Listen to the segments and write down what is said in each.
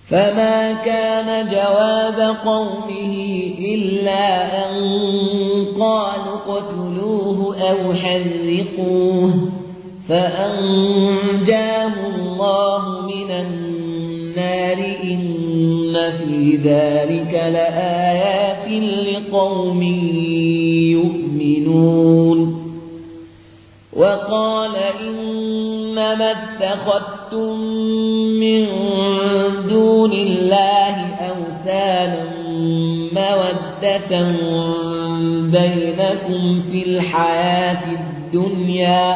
فما كان جواب قومه إلا أن قالوا اقتلوه أو حرقوه فأنجاه الله من النار إن في ذلك لآيات لقوم يؤمنون وقال إنما اتخذتم من دون الله أوثانا مودة بينكم في الحياة الدنيا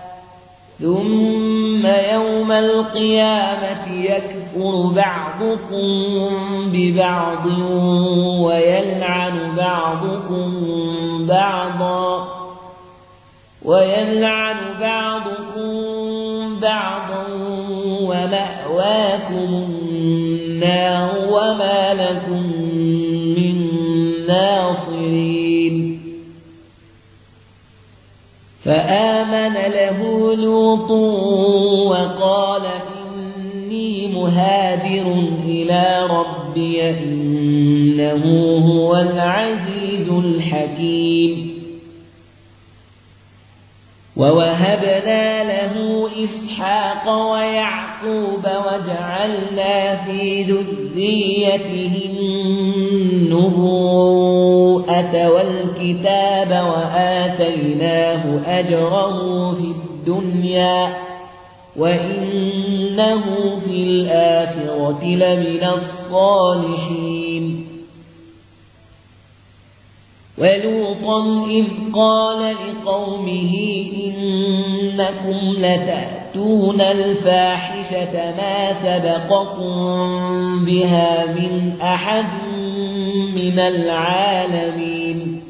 ثم يوم القيامة يكفر بعضكم ببعض ويلعن بعضكم بعضا ومأواكم النار وما لكم من ناصرين فآمن له لوط وقال إني مهاجر إلى ربي إنه هو العزيز الحكيم ووهبنا له إسحاق ويعقوب وجعلنا في ذريته النبوءة والكتاب وآتيناه أجره في الدنيا وإنه في الآخرة لمن الصالحين ولوطا إذ قال لقومه إنكم لتأتون الفاحشة ما سبقكم بها من أحد من العالمين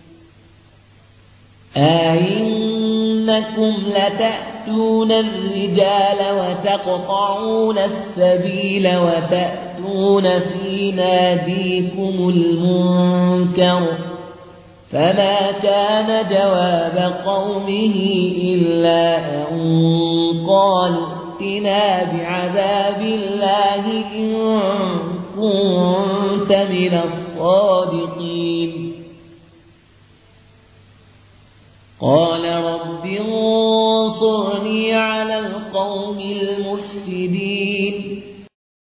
أئنكم لتأتون الرجال وتقطعون السبيل وتأتون في ناديكم المنكر فما كان جواب قومه إلا أن قالوا ائتنا بعذاب الله إن كنت من الصادقين قال رب انصرني على القوم المفسدين